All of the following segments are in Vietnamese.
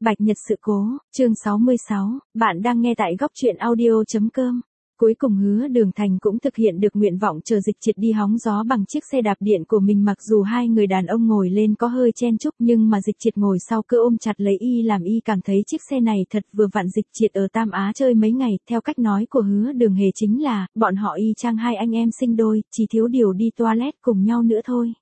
Bạch Nhật sự cố, chương 66, bạn đang nghe tại góc truyện audio.com. Cuối cùng Hứa Đường Thành cũng thực hiện được nguyện vọng chờ Dịch Triệt đi hóng gió bằng chiếc xe đạp điện của mình, mặc dù hai người đàn ông ngồi lên có hơi chen chúc, nhưng mà Dịch Triệt ngồi sau cứ ôm chặt lấy y, làm y cảm thấy chiếc xe này thật vừa vặn. Dịch Triệt ở Tam Á chơi mấy ngày, theo cách nói của Hứa Đường Hề chính là, bọn họ y chang hai anh em sinh đôi, chỉ thiếu điều đi toilet cùng nhau nữa thôi.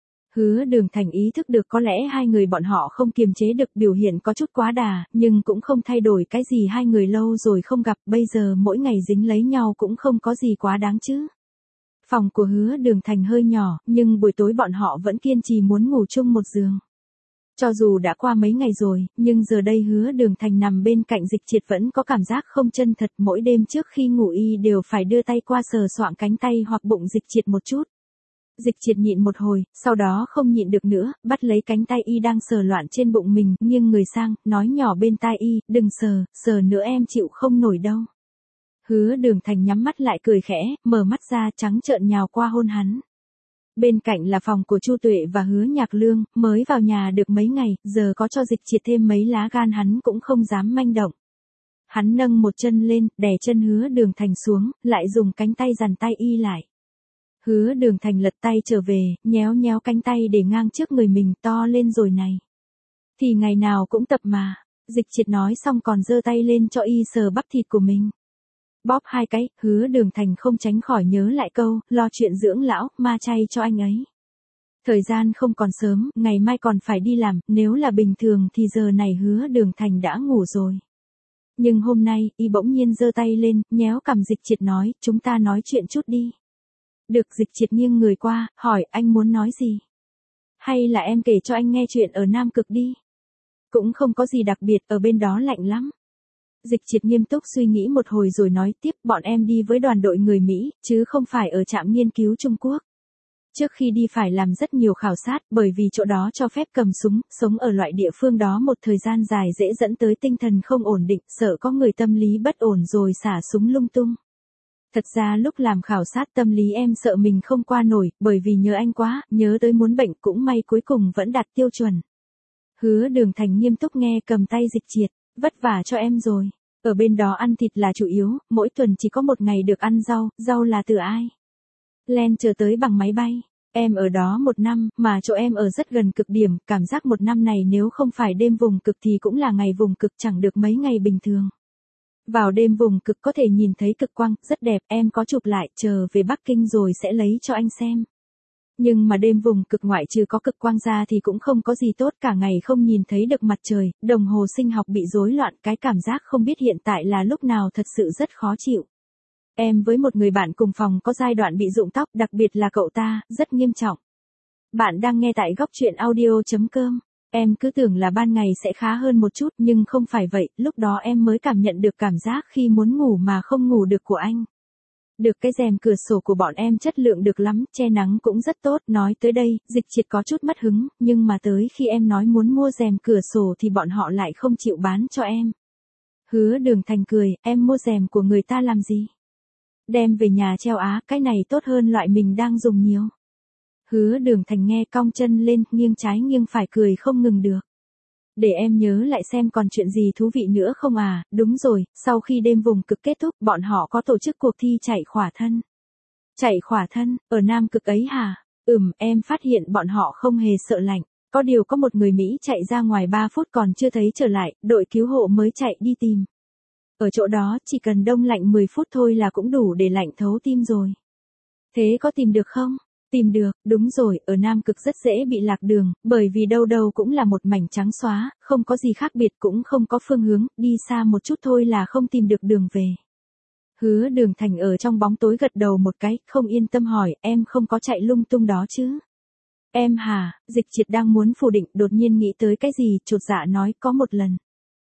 Hứa Đường Thành ý thức được có lẽ hai người bọn họ không kiềm chế được biểu hiện có chút quá đà, nhưng cũng không thay đổi cái gì, hai người lâu rồi không gặp, bây giờ mỗi ngày dính lấy nhau cũng không có gì quá đáng chứ. Phòng của Hứa Đường Thành hơi nhỏ, nhưng buổi tối bọn họ vẫn kiên trì muốn ngủ chung một giường. Cho dù đã qua mấy ngày rồi, nhưng giờ đây Hứa Đường Thành nằm bên cạnh Dịch Triệt vẫn có cảm giác không chân thật, mỗi đêm trước khi ngủ y đều phải đưa tay qua sờ soạng cánh tay hoặc bụng Dịch Triệt một chút. Dịch Triệt nhịn một hồi, sau đó không nhịn được nữa, bắt lấy cánh tay y đang sờ loạn trên bụng mình, nghiêng người sang, nói nhỏ bên tai y, đừng sờ, sờ nữa em chịu không nổi đâu. Hứa Đường Thành nhắm mắt lại cười khẽ, mở mắt ra trắng trợn nhào qua hôn hắn. Bên cạnh là phòng của Chu Tuệ và Hứa Nhạc Lương, mới vào nhà được mấy ngày, giờ có cho Dịch Triệt thêm mấy lá gan hắn cũng không dám manh động. Hắn nâng một chân lên, đè chân Hứa Đường Thành xuống, lại dùng cánh tay dằn tay y lại. Hứa Đường Thành lật tay trở về, nhéo nhéo cánh tay để ngang trước người mình, to lên rồi này. Thì ngày nào cũng tập mà. Dịch Triệt nói xong còn giơ tay lên cho y sờ bắp thịt của mình. Bóp hai cái, Hứa Đường Thành không tránh khỏi nhớ lại câu, lo chuyện dưỡng lão, ma chay cho anh ấy. Thời gian không còn sớm, ngày mai còn phải đi làm, nếu là bình thường thì giờ này Hứa Đường Thành đã ngủ rồi. Nhưng hôm nay, y bỗng nhiên giơ tay lên, nhéo cằm Dịch Triệt nói, chúng ta nói chuyện chút đi. Được. Dịch Triệt nghiêng người qua, hỏi anh muốn nói gì? Hay là em kể cho anh nghe chuyện ở Nam Cực đi? Cũng không có gì đặc biệt, ở bên đó lạnh lắm. Dịch Triệt nghiêm túc suy nghĩ một hồi rồi nói tiếp, bọn em đi với đoàn đội người Mỹ, chứ không phải ở trạm nghiên cứu Trung Quốc. Trước khi đi phải làm rất nhiều khảo sát, bởi vì chỗ đó cho phép cầm súng, sống ở loại địa phương đó một thời gian dài dễ dẫn tới tinh thần không ổn định, sợ có người tâm lý bất ổn rồi xả súng lung tung. Thật ra lúc làm khảo sát tâm lý em sợ mình không qua nổi, bởi vì nhớ anh quá, nhớ tới muốn bệnh, cũng may cuối cùng vẫn đạt tiêu chuẩn. Hứa Đường Thành nghiêm túc nghe, cầm tay Dịch Triệt, vất vả cho em rồi. Ở bên đó ăn thịt là chủ yếu, mỗi tuần chỉ có một ngày được ăn rau, rau là từ ai? Len chờ tới bằng máy bay. Em ở đó 1 năm, mà chỗ em ở rất gần cực điểm, cảm giác 1 năm này nếu không phải đêm vùng cực thì cũng là ngày vùng cực, chẳng được mấy ngày bình thường. Vào đêm vùng cực có thể nhìn thấy cực quang, rất đẹp, em có chụp lại, chờ về Bắc Kinh rồi sẽ lấy cho anh xem. Nhưng mà đêm vùng cực ngoại trừ có cực quang ra thì cũng không có gì tốt, cả ngày không nhìn thấy được mặt trời, đồng hồ sinh học bị rối loạn, cái cảm giác không biết hiện tại là lúc nào thật sự rất khó chịu. Em với một người bạn cùng phòng có giai đoạn bị rụng tóc, đặc biệt là cậu ta, rất nghiêm trọng. Bạn đang nghe tại góc truyện audio.com. Em cứ tưởng là ban ngày sẽ khá hơn một chút, nhưng không phải vậy, lúc đó em mới cảm nhận được cảm giác khi muốn ngủ mà không ngủ được của anh. Được cái rèm cửa sổ của bọn em chất lượng được lắm, che nắng cũng rất tốt. Nói tới đây, Dịch Triệt có chút mất hứng, nhưng mà tới khi em nói muốn mua rèm cửa sổ thì bọn họ lại không chịu bán cho em. Hứa Đường Thành cười, em mua rèm của người ta làm gì? Đem về nhà treo á, cái này tốt hơn loại mình đang dùng nhiều. Hứa Đường Thành nghe cong chân lên, nghiêng trái nghiêng phải cười không ngừng được. Để em nhớ lại xem còn chuyện gì thú vị nữa không à, đúng rồi, sau khi đêm vùng cực kết thúc, bọn họ có tổ chức cuộc thi chạy khỏa thân. Chạy khỏa thân, ở Nam Cực ấy hả? Em phát hiện bọn họ không hề sợ lạnh. Có điều có một người Mỹ chạy ra ngoài 3 phút còn chưa thấy trở lại, đội cứu hộ mới chạy đi tìm. Ở chỗ đó, chỉ cần đông lạnh 10 phút thôi là cũng đủ để lạnh thấu tim rồi. Thế có tìm được không? Tìm được, đúng rồi, ở Nam Cực rất dễ bị lạc đường, bởi vì đâu đâu cũng là một mảnh trắng xóa, không có gì khác biệt, cũng không có phương hướng, đi xa một chút thôi là không tìm được đường về. Hứa Đường Thành ở trong bóng tối gật đầu một cái, không yên tâm hỏi, em không có chạy lung tung đó chứ? Em hả? Dịch Triệt đang muốn phủ định, đột nhiên nghĩ tới cái gì, chột dạ nói, có một lần.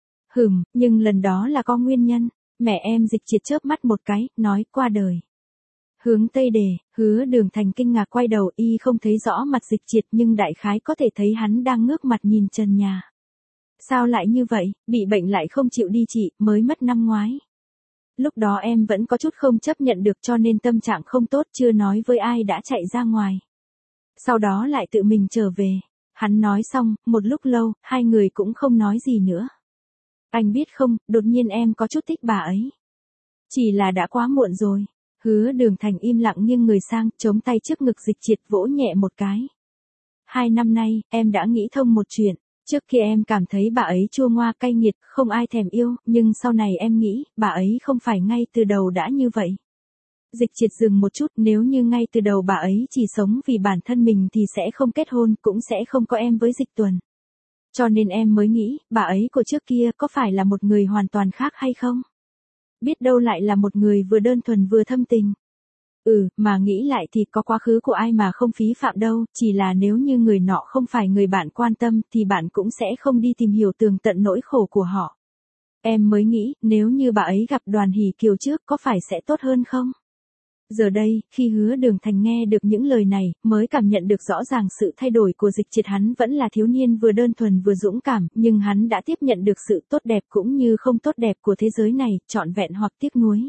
Nhưng lần đó là có nguyên nhân. Mẹ em. Dịch Triệt chớp mắt một cái, nói, qua đời. Hướng Tây Đề, Hứa Đường Thành kinh ngạc quay đầu, y không thấy rõ mặt Dịch Triệt nhưng đại khái có thể thấy hắn đang ngước mặt nhìn trần nhà. Sao lại như vậy, bị bệnh lại không chịu đi trị, mới mất năm ngoái. Lúc đó em vẫn có chút không chấp nhận được cho nên tâm trạng không tốt, chưa nói với ai đã chạy ra ngoài. Sau đó lại tự mình trở về. Hắn nói xong, một lúc lâu, hai người cũng không nói gì nữa. Anh biết không, đột nhiên em có chút thích bà ấy. Chỉ là đã quá muộn rồi. Hứa Đường Thành im lặng nghiêng người sang, chống tay trước ngực Dịch Triệt vỗ nhẹ một cái. 2 năm nay, em đã nghĩ thông một chuyện. Trước kia em cảm thấy bà ấy chua ngoa cay nghiệt, không ai thèm yêu, nhưng sau này em nghĩ, bà ấy không phải ngay từ đầu đã như vậy. Dịch Triệt dừng một chút, nếu như ngay từ đầu bà ấy chỉ sống vì bản thân mình thì sẽ không kết hôn, cũng sẽ không có em với Dịch Tuần. Cho nên em mới nghĩ, bà ấy của trước kia có phải là một người hoàn toàn khác hay không? Biết đâu lại là một người vừa đơn thuần vừa thâm tình. Mà nghĩ lại thì có quá khứ của ai mà không phí phạm đâu, chỉ là nếu như người nọ không phải người bạn quan tâm thì bạn cũng sẽ không đi tìm hiểu tường tận nỗi khổ của họ. Em mới nghĩ, nếu như bà ấy gặp Đoàn Hỷ Kiều trước có phải sẽ tốt hơn không? Giờ đây, khi Hứa Đường Thành nghe được những lời này, mới cảm nhận được rõ ràng sự thay đổi của Dịch Triệt. Hắn vẫn là thiếu niên vừa đơn thuần vừa dũng cảm, nhưng hắn đã tiếp nhận được sự tốt đẹp cũng như không tốt đẹp của thế giới này, trọn vẹn hoặc tiếc nuối.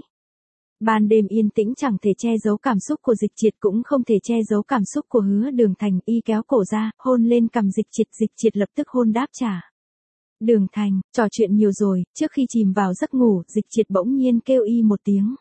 Ban đêm yên tĩnh chẳng thể che giấu cảm xúc của Dịch Triệt, cũng không thể che giấu cảm xúc của Hứa Đường Thành. Y kéo cổ ra, hôn lên cằm Dịch Triệt lập tức hôn đáp trả. Đường Thành, trò chuyện nhiều rồi. Trước khi chìm vào giấc ngủ, Dịch Triệt bỗng nhiên kêu y một tiếng.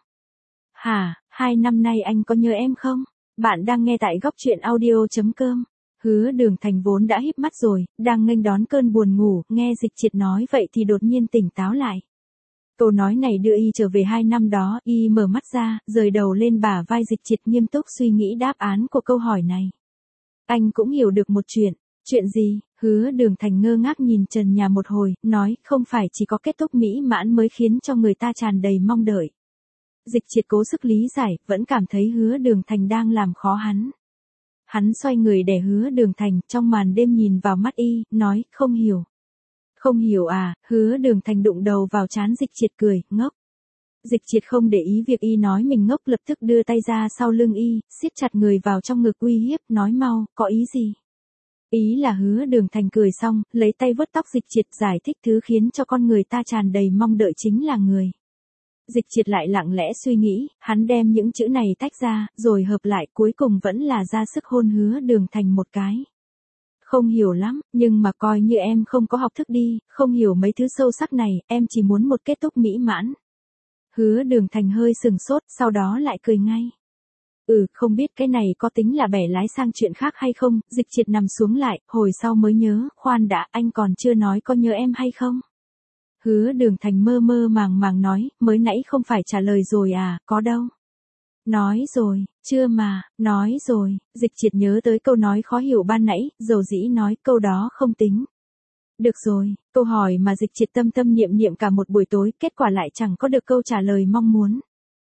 Hả, 2 năm nay anh có nhớ em không? Bạn đang nghe tại góc truyện audio.com. Hứa Đường Thành vốn đã híp mắt rồi, đang nghênh đón cơn buồn ngủ, nghe Dịch Triệt nói vậy thì đột nhiên tỉnh táo lại. Câu nói này đưa y trở về 2 năm đó, y mở mắt ra, rời đầu lên bả vai Dịch Triệt, nghiêm túc suy nghĩ đáp án của câu hỏi này. Anh cũng hiểu được một chuyện. Chuyện gì? Hứa Đường Thành ngơ ngác nhìn trần nhà một hồi, nói, không phải chỉ có kết thúc mỹ mãn mới khiến cho người ta tràn đầy mong đợi. Dịch Triệt cố sức lý giải, vẫn cảm thấy Hứa Đường Thành đang làm khó hắn. Hắn xoay người để Hứa Đường Thành, trong màn đêm nhìn vào mắt y, nói, không hiểu. Không hiểu à? Hứa Đường Thành đụng đầu vào trán Dịch Triệt, cười, ngốc. Dịch Triệt không để ý việc y nói mình ngốc, lập tức đưa tay ra sau lưng y, siết chặt người vào trong ngực uy hiếp, nói mau, có ý gì? Ý là Hứa Đường Thành cười xong, lấy tay vuốt tóc Dịch Triệt, giải thích thứ khiến cho con người ta tràn đầy mong đợi chính là người. Dịch Triệt lại lặng lẽ suy nghĩ, hắn đem những chữ này tách ra, rồi hợp lại, cuối cùng vẫn là ra sức hôn Hứa Đường Thành một cái. Không hiểu lắm, nhưng mà coi như em không có học thức đi, không hiểu mấy thứ sâu sắc này, em chỉ muốn một kết thúc mỹ mãn. Hứa Đường Thành hơi sừng sốt, sau đó lại cười ngay. Không biết cái này có tính là bẻ lái sang chuyện khác hay không? Dịch Triệt nằm xuống lại, hồi sau mới nhớ, khoan đã, anh còn chưa nói có nhớ em hay không? Hứa Đường Thành mơ mơ màng màng nói, mới nãy không phải trả lời rồi à, có đâu. Nói rồi, chưa mà, nói rồi. Dịch Triệt nhớ tới câu nói khó hiểu ban nãy, dầu dĩ nói, câu đó không tính. Được rồi, câu hỏi mà Dịch Triệt tâm tâm niệm niệm cả một buổi tối, kết quả lại chẳng có được câu trả lời mong muốn.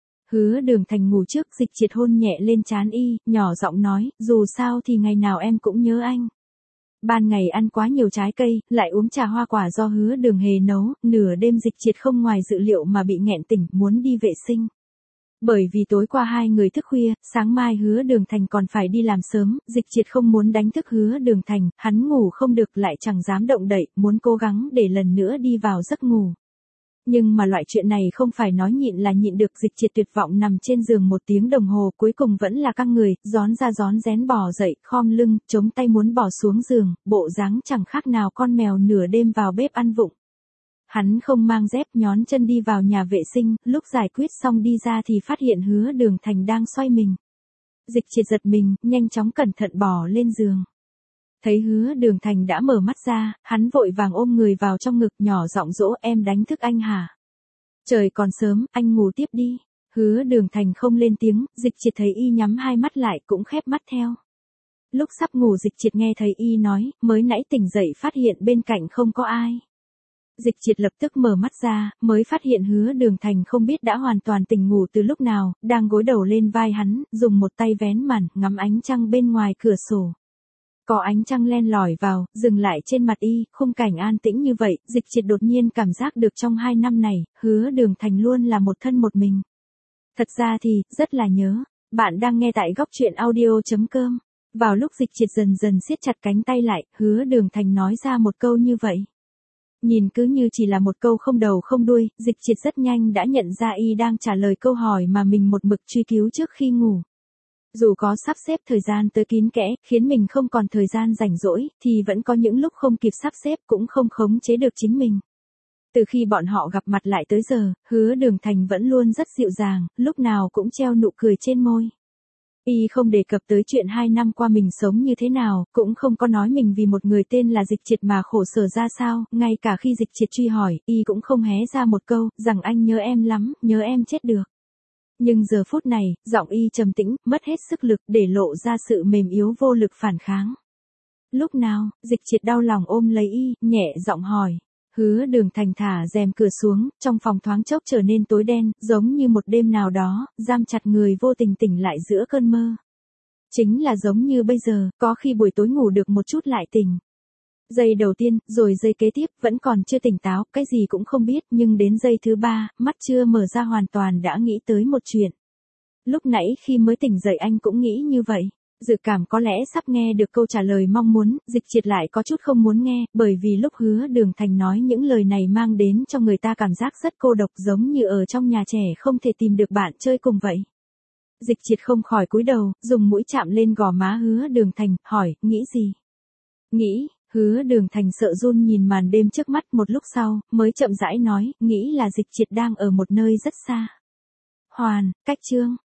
Hứa Đường Thành ngủ trước, Dịch Triệt hôn nhẹ lên trán y, nhỏ giọng nói, dù sao thì ngày nào em cũng nhớ anh. Ban ngày ăn quá nhiều trái cây, lại uống trà hoa quả do Hứa Đường Hề nấu, nửa đêm Dịch Triệt không ngoài dự liệu mà bị nghẹn tỉnh, muốn đi vệ sinh. Bởi vì tối qua hai người thức khuya, sáng mai Hứa Đường Thành còn phải đi làm sớm, Dịch Triệt không muốn đánh thức Hứa Đường Thành, hắn ngủ không được lại chẳng dám động đậy, muốn cố gắng để lần nữa đi vào giấc ngủ. Nhưng mà loại chuyện này không phải nói nhịn là nhịn được. Dịch Triệt tuyệt vọng nằm trên giường 1 tiếng đồng hồ, cuối cùng vẫn là căng người, rón ra rón rén bò dậy, khom lưng, chống tay muốn bỏ xuống giường, bộ dáng chẳng khác nào con mèo nửa đêm vào bếp ăn vụng. Hắn không mang dép, nhón chân đi vào nhà vệ sinh, lúc giải quyết xong đi ra thì phát hiện Hứa Đường Thành đang xoay mình. Dịch Triệt giật mình, nhanh chóng cẩn thận bò lên giường. Thấy Hứa Đường Thành đã mở mắt ra, hắn vội vàng ôm người vào trong ngực, nhỏ giọng dỗ, em đánh thức anh hả? Trời còn sớm, anh ngủ tiếp đi. Hứa Đường Thành không lên tiếng, Dịch Triệt thấy y nhắm hai mắt lại cũng khép mắt theo. Lúc sắp ngủ Dịch Triệt nghe thấy y nói, mới nãy tỉnh dậy phát hiện bên cạnh không có ai. Dịch Triệt lập tức mở mắt ra, mới phát hiện Hứa Đường Thành không biết đã hoàn toàn tỉnh ngủ từ lúc nào, đang gối đầu lên vai hắn, dùng một tay vén màn, ngắm ánh trăng bên ngoài cửa sổ. Có ánh trăng len lỏi vào, dừng lại trên mặt y, khung cảnh an tĩnh như vậy, Dịch Triệt đột nhiên cảm giác được trong 2 năm này, Hứa Đường Thành luôn là một thân một mình. Thật ra thì, rất là nhớ. Bạn đang nghe tại góc truyện audio.com. Vào lúc Dịch Triệt dần dần siết chặt cánh tay lại, Hứa Đường Thành nói ra một câu như vậy. Nhìn cứ như chỉ là một câu không đầu không đuôi, Dịch Triệt rất nhanh đã nhận ra y đang trả lời câu hỏi mà mình một mực truy cứu trước khi ngủ. Dù có sắp xếp thời gian tới kín kẽ, khiến mình không còn thời gian rảnh rỗi, thì vẫn có những lúc không kịp sắp xếp, cũng không khống chế được chính mình. Từ khi bọn họ gặp mặt lại tới giờ, Hứa Đường Thành vẫn luôn rất dịu dàng, lúc nào cũng treo nụ cười trên môi. Y không đề cập tới chuyện 2 năm qua mình sống như thế nào, cũng không có nói mình vì một người tên là Dịch Triệt mà khổ sở ra sao, ngay cả khi Dịch Triệt truy hỏi, Y cũng không hé ra một câu, rằng anh nhớ em lắm, nhớ em chết được. Nhưng giờ phút này, giọng Y trầm tĩnh, mất hết sức lực để lộ ra sự mềm yếu vô lực phản kháng. Lúc nào, Dịch Triệt đau lòng ôm lấy Y, nhẹ giọng hỏi. Hứa Đường Thành thả rèm cửa xuống, trong phòng thoáng chốc trở nên tối đen, giống như một đêm nào đó, giam chặt người vô tình tỉnh lại giữa cơn mơ. Chính là giống như bây giờ, có khi buổi tối ngủ được một chút lại tỉnh. Giây đầu tiên, rồi giây kế tiếp, vẫn còn chưa tỉnh táo, cái gì cũng không biết, nhưng đến giây thứ 3, mắt chưa mở ra hoàn toàn đã nghĩ tới một chuyện. Lúc nãy khi mới tỉnh dậy anh cũng nghĩ như vậy. Dự cảm có lẽ sắp nghe được câu trả lời mong muốn, Dịch Triệt lại có chút không muốn nghe, bởi vì lúc Hứa Đường Thành nói những lời này mang đến cho người ta cảm giác rất cô độc, giống như ở trong nhà trẻ không thể tìm được bạn chơi cùng vậy. Dịch Triệt không khỏi cúi đầu, dùng mũi chạm lên gò má Hứa Đường Thành, hỏi, nghĩ gì? Nghĩ, Hứa Đường Thành sợ run nhìn màn đêm trước mắt, một lúc sau, mới chậm rãi nói, nghĩ là Dịch Triệt đang ở một nơi rất xa. Cách Chương